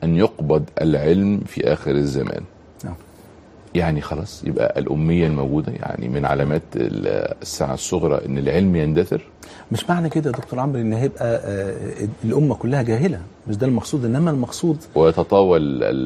أن يقبض العلم في آخر الزمان. يعني خلاص يبقى الأمية الموجودة يعني من علامات الساعة الصغرى أن العلم يندثر. مش معنى كده يا دكتور عمرو ان هيبقى الأمة كلها جاهلة، مش ده المقصود، إنما المقصود ويتطاول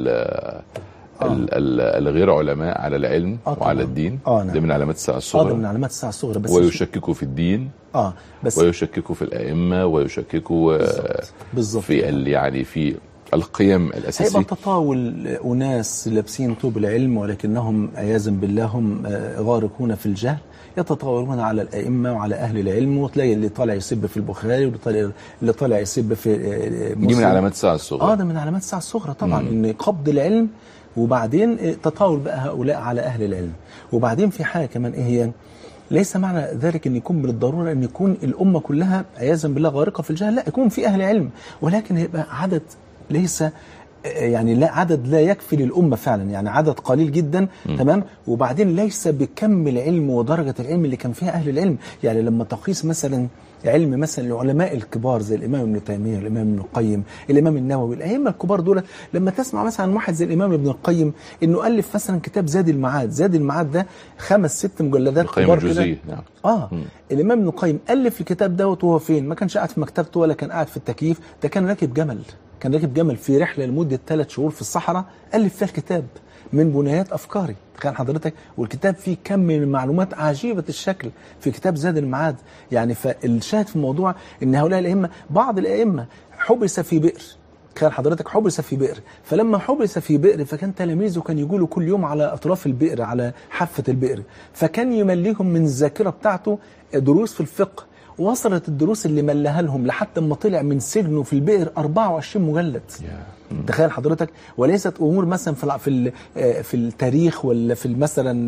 الغير علماء على العلم وعلى الدين. نعم. ده من علامات الساعة الصغرى. ده من علامات الساعة الصغرى. بس ويشككوا في الدين. بس ويشككوا في الأئمة، ويشككوا بالظبط في يعني في القيم الأساسية. هيبقى تطاول أناس لابسين طوب العلم ولكنهم عياذا بالله هم غارقون في الجهل، يتطاولون على الأئمة وعلى أهل العلم، وتلاقي اللي طالع يسب في البخاري واللي طالع يسب في مسلم. دي من علامات الساعة الصغرى. ده من علامات الساعة الصغرى طبعا. إن قبض العلم، وبعدين تطاول بقى هؤلاء على أهل العلم. وبعدين في حاجة كمان إيه هي؟ ليس معنى ذلك أن يكون من الضرورة أن يكون الأمة كلها عياذا بالله غارقة في الجهل، لا، يكون في أهل علم، ولكن يبقى عدد ليس يعني لا عدد لا يكفي للأمة فعلا، يعني عدد قليل جدا. تمام. وبعدين ليس بكم العلم ودرجة العلم اللي كان فيها أهل العلم. يعني لما تقيس مثلا علم مثلا العلماء الكبار زي الإمام ابن تيمية، الإمام ابن القيم، الإمام النووي، الأئمة الكبار دول، لما تسمع مثلا عن واحد زي الإمام ابن القيم إنه ألف مثلا كتاب زاد المعاد. زاد المعاد ده 5-6 مجلدات كبار كده. نعم. الإمام ابن القيم ألف الكتاب دوت وهو فين؟ ما كانش قاعد في مكتبته ولا كان قاعد في التكييف، ده كان راكب جمل. كان راكب جمل في رحلة لمدة 3 شهور في الصحراء، ألف فيها الكتاب من بنيات أفكاري. تخيل حضرتك، والكتاب فيه كم من المعلومات عجيبة الشكل في كتاب زاد المعاد. يعني فالشاهد في الموضوع إن هؤلاء الأئمة، بعض الأئمة حبس في بئر. تخيل حضرتك، حبس في بئر، فلما حبس في بئر فكان تلاميذه كان يقولوا كل يوم على أطراف البئر، على حافة البئر، فكان يمليهم من الذاكرة بتاعته دروس في الفقه. وصلت الدروس اللي ملها لهم لحد ما طلع من سجنه في البئر 24 مجلد. تخيل حضرتك. وليست امور مثلا في التاريخ ولا في مثلا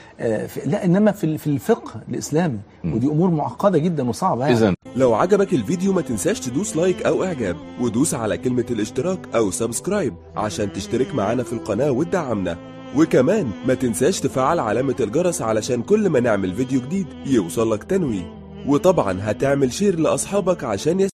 لا، انما في الفقه الاسلامي، ودي امور معقده جدا وصعبه. اذا لو عجبك الفيديو ما تنساش تدوس لايك او اعجاب، ودوس على كلمه الاشتراك او سبسكرايب عشان تشترك معانا في القناه وتدعمنا، وكمان ما تنساش تفعل علامه الجرس علشان كل ما نعمل فيديو جديد يوصلك تنويه، وطبعا هتعمل شير لاصحابك عشان